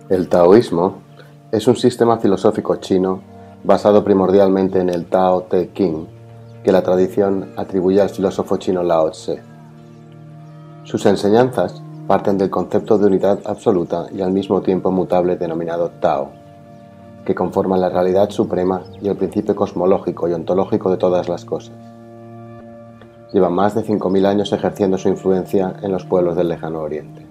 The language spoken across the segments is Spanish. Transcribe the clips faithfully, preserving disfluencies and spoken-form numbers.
El taoísmo es un sistema filosófico chino basado primordialmente en el Tao Te Ching, que la tradición atribuye al filósofo chino Lao Tse. Sus enseñanzas parten del concepto de unidad absoluta y al mismo tiempo mutable denominado Tao, que conforman la realidad suprema y el principio cosmológico y ontológico de todas las cosas. Lleva más de cinco mil años ejerciendo su influencia en los pueblos del Lejano Oriente.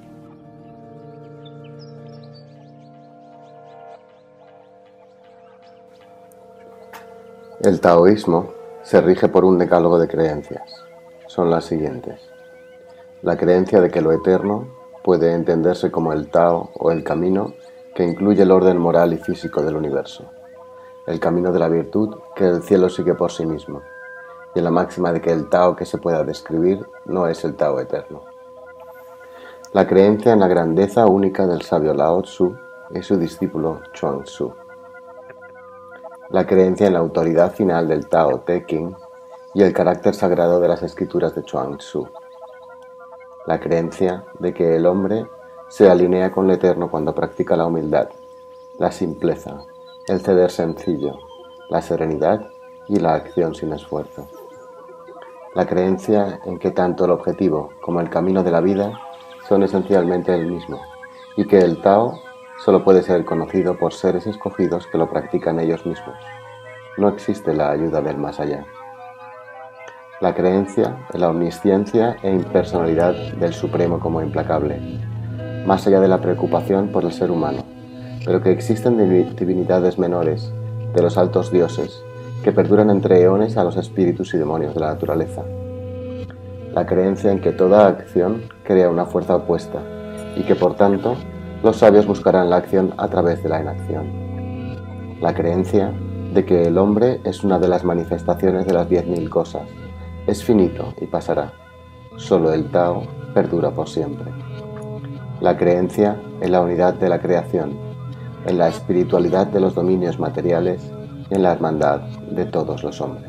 El taoísmo se rige por un decálogo de creencias. Son las siguientes. La creencia de que lo eterno puede entenderse como el Tao o el camino que incluye el orden moral y físico del universo, el camino de la virtud que el cielo sigue por sí mismo, y en la máxima de que el Tao que se pueda describir no es el Tao eterno. La creencia en la grandeza única del sabio Lao Tzu y su discípulo Chuang Tzu. La creencia en la autoridad final del Tao Te Ching y el carácter sagrado de las escrituras de Chuang Tzu. La creencia de que el hombre se alinea con lo eterno cuando practica la humildad, la simpleza, el ceder sencillo, la serenidad y la acción sin esfuerzo. La creencia en que tanto el objetivo como el camino de la vida son esencialmente el mismo y que el Tao solo puede ser conocido por seres escogidos que lo practican ellos mismos. No existe la ayuda del más allá. La creencia en la omnisciencia e impersonalidad del Supremo como implacable, más allá de la preocupación por el ser humano, pero que existen divinidades menores, de los altos dioses, que perduran entre eones a los espíritus y demonios de la naturaleza. La creencia en que toda acción crea una fuerza opuesta y que, por tanto, los sabios buscarán la acción a través de la inacción. La creencia de que el hombre es una de las manifestaciones de las diez mil cosas, es finito y pasará. Solo el Tao perdura por siempre. La creencia en la unidad de la creación, en la espiritualidad de los dominios materiales y en la hermandad de todos los hombres.